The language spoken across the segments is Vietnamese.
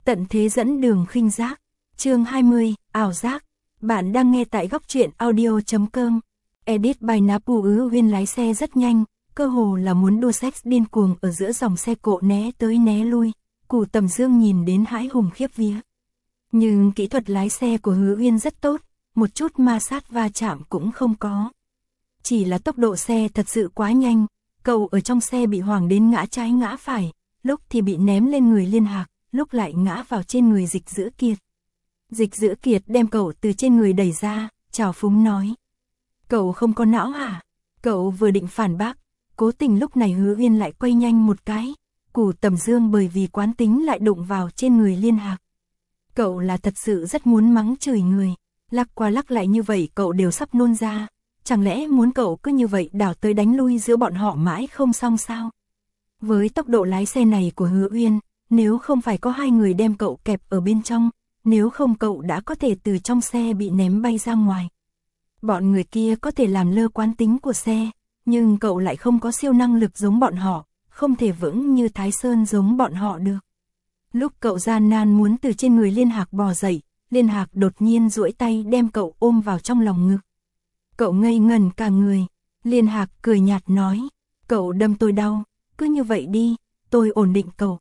Tận thế dẫn đường khinh giác. Chương 20, ảo giác. Bạn đang nghe tại góc truyện audio.com. Edit by Napu Huyên lái xe rất nhanh, cơ hồ là muốn đua sex điên cuồng ở giữa dòng xe cộ né tới né lui. Cù Tầm Dương nhìn đến hãi hùng khiếp vía. Nhưng kỹ thuật lái xe của Hứa Uyên rất tốt, một chút ma sát va chạm cũng không có. Chỉ là tốc độ xe thật sự quá nhanh, cậu ở trong xe bị hoảng đến ngã trái ngã phải, lúc thì bị ném lên người Liên Hạc, lúc lại ngã vào trên người Dịch Dữ Kiệt. Dịch Dữ Kiệt đem cậu từ trên người đẩy ra, chào phúng nói. Cậu không có não hả? Cậu vừa định phản bác, cố tình lúc này Hứa Uyên lại quay nhanh một cái. Cù Tầm Dương bởi vì quán tính lại đụng vào trên người Liên Hạc. Cậu là thật sự rất muốn mắng chửi người, lắc qua lắc lại như vậy cậu đều sắp nôn ra. Chẳng lẽ muốn cậu cứ như vậy đảo tới đánh lui giữa bọn họ mãi không xong sao? Với tốc độ lái xe này của Hứa Uyên, nếu không phải có hai người đem cậu kẹp ở bên trong, nếu không cậu đã có thể từ trong xe bị ném bay ra ngoài. Bọn người kia có thể làm lơ quán tính của xe, nhưng cậu lại không có siêu năng lực giống bọn họ, không thể vững như Thái Sơn giống bọn họ được. Lúc cậu gian nan muốn từ trên người Liên Hạc bò dậy, Liên Hạc đột nhiên duỗi tay đem cậu ôm vào trong lòng ngực. Cậu ngây ngẩn cả người, Liên Hạc cười nhạt nói, cậu đâm tôi đau, cứ như vậy đi, tôi ổn định cậu.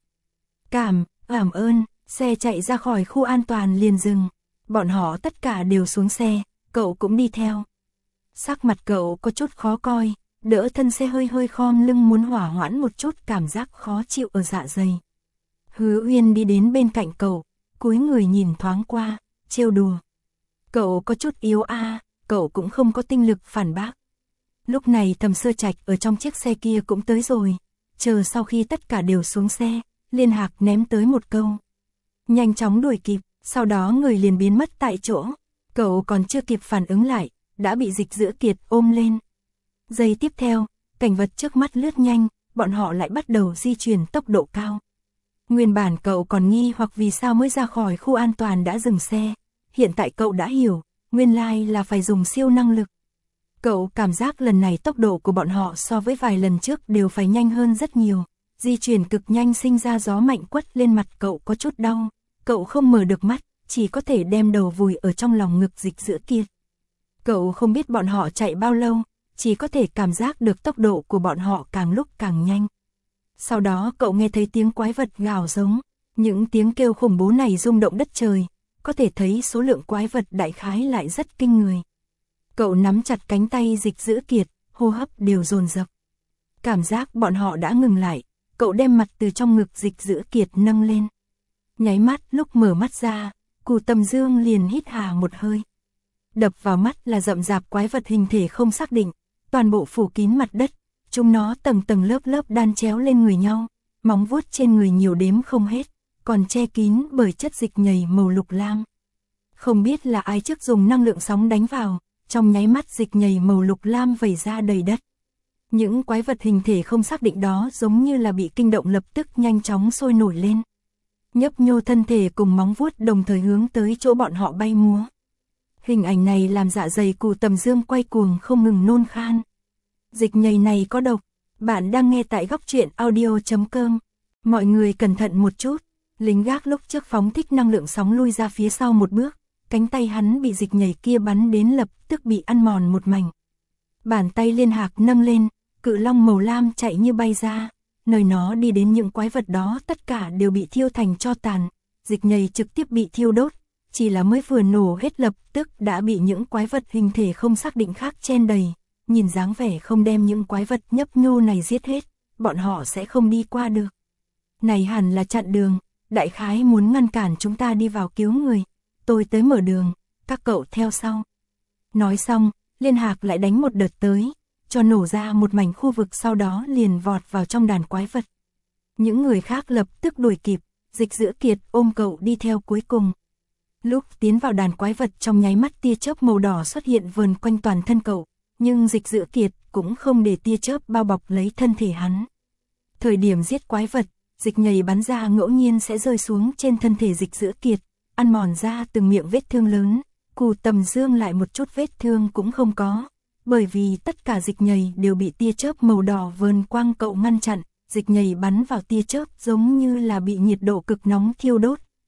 Cảm ơn, xe chạy ra khỏi khu an toàn liền dừng, bọn họ tất cả đều xuống xe, cậu cũng đi theo. Sắc mặt cậu có chút khó coi, đỡ thân xe hơi khom lưng muốn hỏa hoãn một chút cảm giác khó chịu ở dạ dày. Hứa Uyên đi đến bên cạnh cậu, cúi người nhìn thoáng qua, trêu đùa. Cậu có chút yếu a, cậu cũng không có tinh lực phản bác. Lúc này Thẩm Sơ Trạch ở trong chiếc xe kia cũng tới rồi, chờ sau khi tất cả đều xuống xe, Liên Hạc ném tới một câu. Nhanh chóng đuổi kịp, sau đó người liền biến mất tại chỗ, cậu còn chưa kịp phản ứng lại, đã bị Dịch Dữ Kiệt ôm lên. Giây tiếp theo, cảnh vật trước mắt lướt nhanh, bọn họ lại bắt đầu di chuyển tốc độ cao. Nguyên bản cậu còn nghi hoặc vì sao mới ra khỏi khu an toàn đã dừng xe, hiện tại cậu đã hiểu, nguyên lai là phải dùng siêu năng lực. Cậu cảm giác lần này tốc độ của bọn họ so với vài lần trước đều phải nhanh hơn rất nhiều, di chuyển cực nhanh sinh ra gió mạnh quất lên mặt cậu có chút đau, cậu không mở được mắt, chỉ có thể đem đầu vùi ở trong lòng ngực Dịch Dữ Kiệt. Cậu không biết bọn họ chạy bao lâu, chỉ có thể cảm giác được tốc độ của bọn họ càng lúc càng nhanh. Sau đó cậu nghe thấy tiếng quái vật gào giống, những tiếng kêu khủng bố này rung động đất trời, có thể thấy số lượng quái vật đại khái lại rất kinh người. Cậu nắm chặt cánh tay Dịch Dữ Kiệt, hô hấp đều dồn dập. Cảm giác bọn họ đã ngừng lại, cậu đem mặt từ trong ngực Dịch Dữ Kiệt nâng lên. Nháy mắt lúc mở mắt ra, Cù Tầm Dương liền hít hà một hơi. Đập vào mắt là rậm rạp quái vật hình thể không xác định, toàn bộ phủ kín mặt đất, chúng nó tầng tầng lớp lớp đan chéo lên người nhau, móng vuốt trên người nhiều đếm không hết, còn che kín bởi chất dịch nhầy màu lục lam. Không biết là ai trước dùng năng lượng sóng đánh vào, trong nháy mắt dịch nhầy màu lục lam vẩy ra đầy đất. Những quái vật hình thể không xác định đó giống như là bị kinh động lập tức nhanh chóng sôi nổi lên. Nhấp nhô thân thể cùng móng vuốt đồng thời hướng tới chỗ bọn họ bay múa. Hình ảnh này làm dạ dày Cù Tầm Dương quay cuồng không ngừng nôn khan. Dịch nhầy này có độc. Bạn đang nghe tại góc truyện audio.com. Mọi người cẩn thận một chút. Lính gác lúc trước phóng thích năng lượng sóng lui ra phía sau một bước. Cánh tay hắn bị dịch nhầy kia bắn đến lập tức bị ăn mòn một mảnh. Bàn tay Liên Hạc nâng lên, cự long màu lam chạy như bay ra. Nơi nó đi đến những quái vật đó tất cả đều bị thiêu thành tro tàn. Dịch nhầy trực tiếp bị thiêu đốt. Chỉ là mới vừa nổ hết lập tức đã bị những quái vật hình thể không xác định khác chen đầy. Nhìn dáng vẻ không đem những quái vật nhấp nhô này giết hết, bọn họ sẽ không đi qua được. Này hẳn là chặn đường, đại khái muốn ngăn cản chúng ta đi vào cứu người. Tôi tới mở đường, các cậu theo sau. Nói xong, Liên Hạc lại đánh một đợt tới, cho nổ ra một mảnh khu vực sau đó liền vọt vào trong đàn quái vật. Những người khác lập tức đuổi kịp, Dịch Dữ Kiệt ôm cậu đi theo cuối cùng. Lúc tiến vào đàn quái vật trong nháy mắt tia chớp màu đỏ xuất hiện vờn quanh toàn thân cậu, nhưng Dịch Dữ Kiệt cũng không để tia chớp bao bọc lấy thân thể hắn. Thời điểm giết quái vật, dịch nhầy bắn ra ngẫu nhiên sẽ rơi xuống trên thân thể Dịch Dữ Kiệt, ăn mòn ra từng miệng vết thương lớn. Cù Tầm Dương lại một chút vết thương cũng không có, bởi vì tất cả dịch nhầy đều bị tia chớp màu đỏ vờn quang cậu ngăn chặn. Dịch nhầy bắn vào tia chớp giống như là bị nhiệt độ cực nóng thiêu đốt,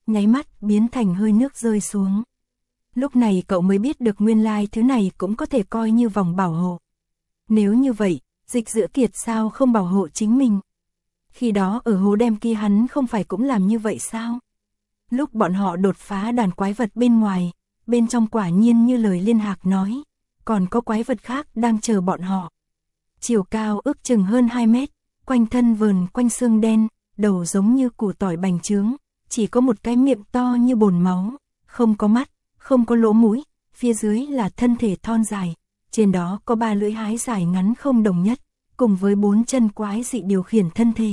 nháy mắt biến thành hơi nước rơi xuống. Lúc này cậu mới biết được nguyên lai thứ này cũng có thể coi như vòng bảo hộ. Nếu như vậy, Dịch Dữ Kiệt sao không bảo hộ chính mình? Khi đó ở hố đen kia hắn không phải cũng làm như vậy sao? Lúc bọn họ đột phá đàn quái vật bên ngoài, bên trong quả nhiên như lời Liên Hạc nói, còn có quái vật khác đang chờ bọn họ. Chiều cao ước chừng hơn 2 mét, quanh thân vờn quanh xương đen, đầu giống như củ tỏi bành trướng, chỉ có một cái miệng to như bồn máu, không có mắt, không có lỗ mũi, phía dưới là thân thể thon dài, trên đó có 3 lưỡi hái dài ngắn không đồng nhất, cùng với 4 chân quái dị điều khiển thân thể.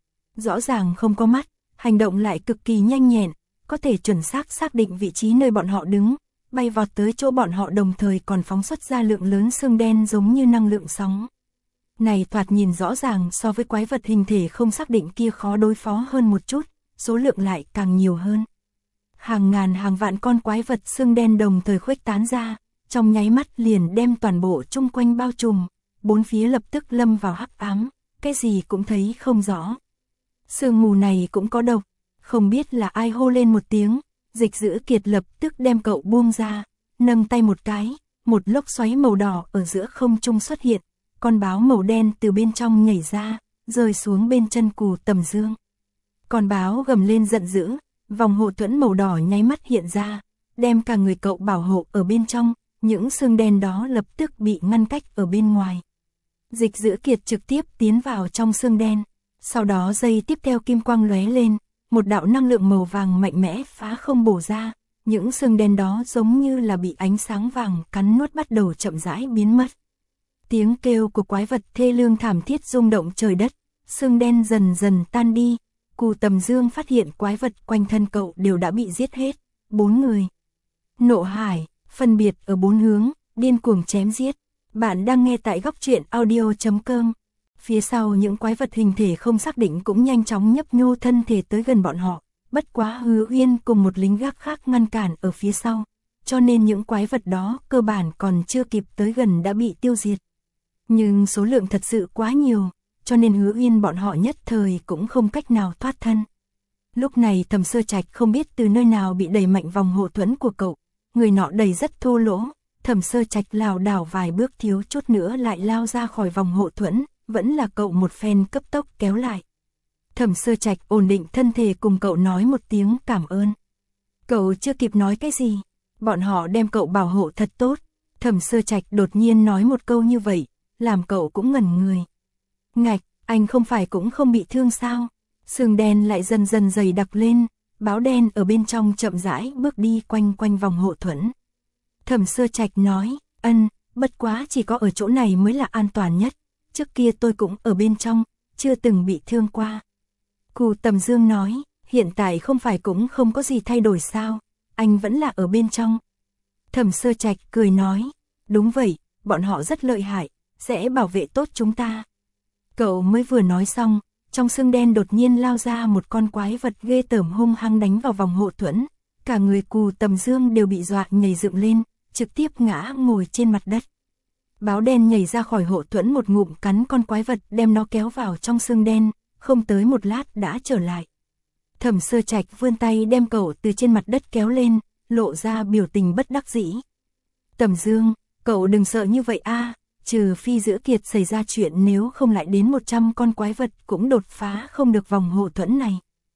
Rõ ràng không có mắt, hành động lại cực kỳ nhanh nhẹn, có thể chuẩn xác xác định vị trí nơi bọn họ đứng, bay vọt tới chỗ bọn họ đồng thời còn phóng xuất ra lượng lớn xương đen giống như năng lượng sóng. Này thoạt nhìn rõ ràng so với quái vật hình thể không xác định kia khó đối phó hơn một chút, số lượng lại càng nhiều hơn. Hàng ngàn hàng vạn con quái vật xương đen đồng thời khuếch tán ra, trong nháy mắt liền đem toàn bộ chung quanh bao trùm, bốn phía lập tức lâm vào hắc ám, cái gì cũng thấy không rõ. Sương mù này cũng có độc, không biết là ai hô lên một tiếng, Dịch Dữ Kiệt lập tức đem cậu buông ra, nâng tay một cái, một lốc xoáy màu đỏ ở giữa không trung xuất hiện, con báo màu đen từ bên trong nhảy ra, rơi xuống bên chân Cù Tầm Dương. Con báo gầm lên giận dữ, vòng hộ thuẫn màu đỏ nháy mắt hiện ra, đem cả người cậu bảo hộ ở bên trong, những xương đen đó lập tức bị ngăn cách ở bên ngoài. Dịch Dữ Kiệt trực tiếp tiến vào trong xương đen, sau đó giây tiếp theo kim quang lóe lên, một đạo năng lượng màu vàng mạnh mẽ phá không bổ ra, những xương đen đó giống như là bị ánh sáng vàng cắn nuốt bắt đầu chậm rãi biến mất. Tiếng kêu của quái vật thê lương thảm thiết rung động trời đất, xương đen dần dần tan đi, Cù Tầm Dương phát hiện quái vật quanh thân cậu đều đã bị giết hết, 4 người. Nộ hải, phân biệt ở 4 hướng, điên cuồng chém giết. Bạn đang nghe tại góc truyện audio.com. Phía sau những quái vật hình thể không xác định cũng nhanh chóng nhấp nhô thân thể tới gần bọn họ, bất quá Hứa Uyên cùng một lính gác khác ngăn cản ở phía sau, cho nên những quái vật đó cơ bản còn chưa kịp tới gần đã bị tiêu diệt. Nhưng số lượng thật sự quá nhiều, cho nên Hứa Uyên bọn họ nhất thời cũng không cách nào thoát thân. Lúc này Thẩm Sơ Trạch không biết từ nơi nào bị đẩy mạnh vòng hộ thuẫn của cậu, người nọ đẩy rất thô lỗ, Thẩm Sơ Trạch lảo đảo vài bước thiếu chút nữa lại lao ra khỏi vòng hộ thuẫn, vẫn là cậu một phen cấp tốc kéo lại. Thẩm Sơ Trạch ổn định thân thể cùng cậu nói một tiếng cảm ơn. Cậu chưa kịp nói cái gì, bọn họ đem cậu bảo hộ thật tốt. Thẩm Sơ Trạch đột nhiên nói một câu như vậy, làm cậu cũng ngẩn người. Ngạch, anh không phải cũng không bị thương sao? Sương đen lại dần dần dày đặc lên, báo đen ở bên trong chậm rãi bước đi quanh quanh vòng hộ thuẫn. Thẩm Sơ Trạch nói, bất quá chỉ có ở chỗ này mới là an toàn nhất, trước kia tôi cũng ở bên trong, chưa từng bị thương qua. Cù Tầm Dương nói, hiện tại không phải cũng không có gì thay đổi sao, anh vẫn là ở bên trong. Thẩm Sơ Trạch cười nói, đúng vậy, bọn họ rất lợi hại, sẽ bảo vệ tốt chúng ta. Cậu mới vừa nói xong, trong xương đen đột nhiên lao ra một con quái vật ghê tởm hung hăng đánh vào vòng hộ thuẫn, cả người Cù Tầm Dương đều bị dọa nhảy dựng lên, trực tiếp ngã ngồi trên mặt đất. Báo đen nhảy ra khỏi hộ thuẫn một ngụm cắn con quái vật đem nó kéo vào trong xương đen, không tới một lát đã trở lại. Thẩm Sơ Trạch vươn tay đem cậu từ trên mặt đất kéo lên, lộ ra biểu tình bất đắc dĩ. Tầm Dương, cậu đừng sợ như vậy a, trừ phi Dữ Kiệt xảy ra chuyện nếu không lại đến 100 con quái vật cũng đột phá không được vòng hộ thuẫn này.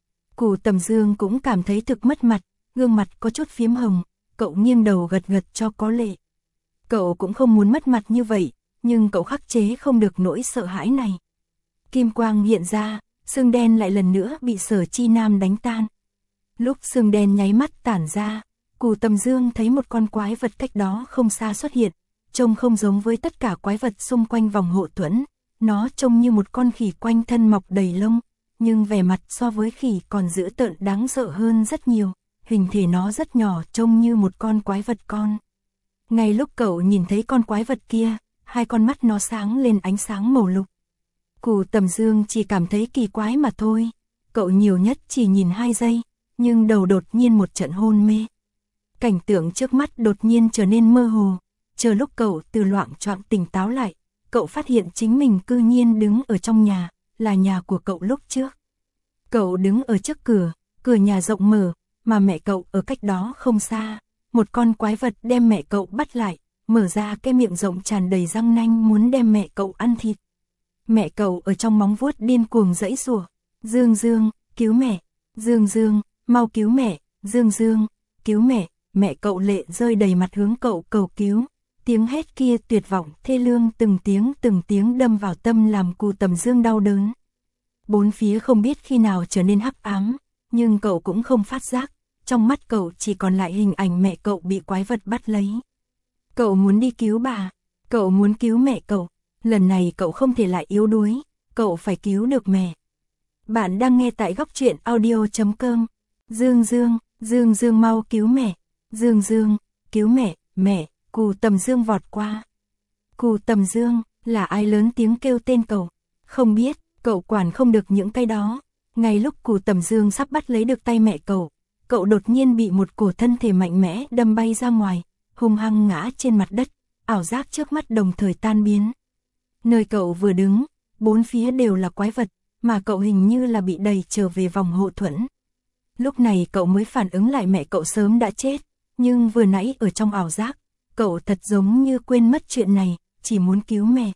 Cù Tầm Dương cũng cảm thấy thực mất mặt, gương mặt có chút phiếm hồng, cậu nghiêng đầu gật gật cho có lệ. Cậu cũng không muốn mất mặt như vậy, nhưng cậu khắc chế không được nỗi sợ hãi này. Kim quang hiện ra, xương đen lại lần nữa bị Sở Chi Nam đánh tan. Lúc xương đen nháy mắt tản ra, Cù Tầm Dương thấy một con quái vật cách đó không xa xuất hiện, trông không giống với tất cả quái vật xung quanh vòng hộ thuẫn, nó trông như một con khỉ quanh thân mọc đầy lông, nhưng vẻ mặt so với khỉ còn dữ tợn đáng sợ hơn rất nhiều, hình thể nó rất nhỏ trông như một con quái vật con. Ngay lúc cậu nhìn thấy con quái vật kia, hai con mắt nó sáng lên ánh sáng màu lục. Cù Tầm Dương chỉ cảm thấy kỳ quái mà thôi, cậu nhiều nhất chỉ nhìn 2 giây, nhưng đầu đột nhiên một trận hôn mê. Cảnh tượng trước mắt đột nhiên trở nên mơ hồ, chờ lúc cậu từ loạng choạng tỉnh táo lại, cậu phát hiện chính mình cư nhiên đứng ở trong nhà, là nhà của cậu lúc trước. Cậu đứng ở trước cửa, cửa nhà rộng mở, mà mẹ cậu ở cách đó không xa. Một con quái vật đem mẹ cậu bắt lại, mở ra cái miệng rộng tràn đầy răng nanh muốn đem mẹ cậu ăn thịt. Mẹ cậu ở trong móng vuốt điên cuồng giãy giụa. Dương Dương, cứu mẹ. Dương Dương, mau cứu mẹ. Dương Dương, cứu mẹ. Mẹ cậu lệ rơi đầy mặt hướng cậu cầu cứu. Tiếng hét kia tuyệt vọng, thê lương, từng tiếng đâm vào tâm làm Cù Tầm Dương đau đớn. Bốn phía không biết khi nào trở nên hắc ám, nhưng cậu cũng không phát giác. Trong mắt cậu chỉ còn lại hình ảnh mẹ cậu bị quái vật bắt lấy. Cậu muốn đi cứu bà. Cậu muốn cứu mẹ cậu. Lần này cậu không thể lại yếu đuối. Cậu phải cứu được mẹ. Bạn đang nghe tại góc truyện audio.com. Dương Dương, Dương Dương mau cứu mẹ. Dương Dương, cứu mẹ, mẹ. Cù Tầm Dương vọt qua. Cù Tầm Dương, là ai lớn tiếng kêu tên cậu? Không biết, cậu quản không được những cái đó. Ngay lúc Cù Tầm Dương sắp bắt lấy được tay mẹ cậu, cậu đột nhiên bị một cổ thân thể mạnh mẽ đâm bay ra ngoài, hung hăng ngã trên mặt đất, ảo giác trước mắt đồng thời tan biến. Nơi cậu vừa đứng, bốn phía đều là quái vật, mà cậu hình như là bị đẩy trở về vòng hộ thuẫn. Lúc này cậu mới phản ứng lại mẹ cậu sớm đã chết, nhưng vừa nãy ở trong ảo giác, cậu thật giống như quên mất chuyện này, chỉ muốn cứu mẹ.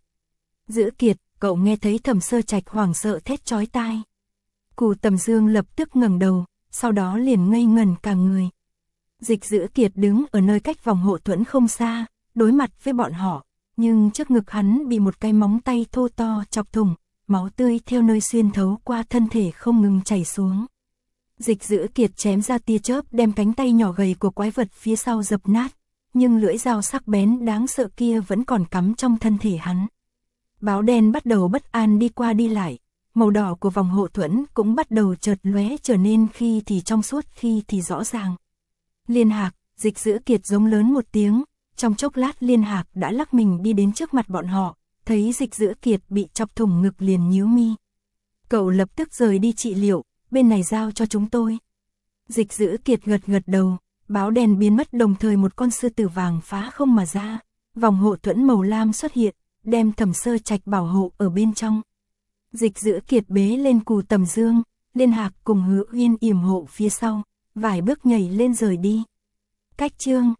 Dữ Kiệt, cậu nghe thấy Thẩm Sơ Trạch hoảng sợ thét chói tai. Cù Tầm Dương lập tức ngẩng đầu, sau đó liền ngây ngẩn cả người. Dịch Dữ Kiệt đứng ở nơi cách vòng hộ thuẫn không xa, đối mặt với bọn họ, nhưng trước ngực hắn bị một cái móng tay thô to chọc thủng, máu tươi theo nơi xuyên thấu qua thân thể không ngừng chảy xuống. Dịch Dữ Kiệt chém ra tia chớp đem cánh tay nhỏ gầy của quái vật phía sau dập nát, nhưng lưỡi dao sắc bén đáng sợ kia vẫn còn cắm trong thân thể hắn. Báo đen bắt đầu bất an đi qua đi lại, màu đỏ của vòng hộ thuẫn cũng bắt đầu chợt lóe trở nên khi thì trong suốt khi thì rõ ràng. Liên Hạc, Dịch Dữ Kiệt giống lớn một tiếng, trong chốc lát Liên Hạc đã lắc mình đi đến trước mặt bọn họ, thấy Dịch Dữ Kiệt bị chọc thủng ngực liền nhíu mi. Cậu lập tức rời đi trị liệu, bên này giao cho chúng tôi. Dịch Dữ Kiệt gật gật đầu, báo đen biến mất đồng thời một con sư tử vàng phá không mà ra, vòng hộ thuẫn màu lam xuất hiện, đem Thẩm Sơ Trạch bảo hộ ở bên trong. Dịch Dữ Kiệt bế lên Cù Tầm Dương, Liên Hạc cùng Hứa Uyên yểm hộ phía sau, vài bước nhảy lên rời đi. Cách chương